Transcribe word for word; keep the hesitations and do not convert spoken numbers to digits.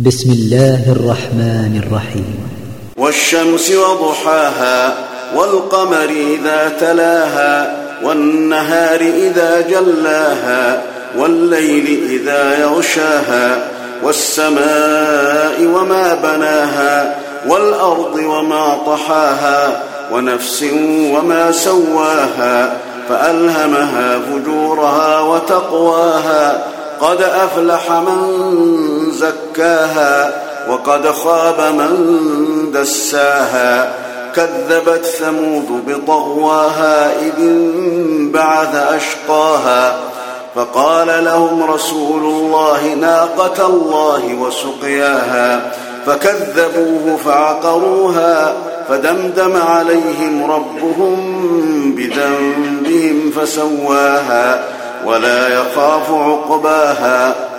بسم الله الرحمن الرحيم. والشمس وضحاها والقمر إذا تلاها والنهار إذا جلاها والليل إذا يغشاها والسماء وما بناها والأرض وما طحاها ونفس وما سواها فألهمها فجورها وتقواها قد أفلح من زكاها وقد خاب من دساها كذبت ثمود بطغواها إذ انبعث أشقاها فقال لهم رسول الله ناقة الله وسقياها فكذبوه فعقروها فدمدم عليهم ربهم بذنبهم فسواها ولا يخاف عقباها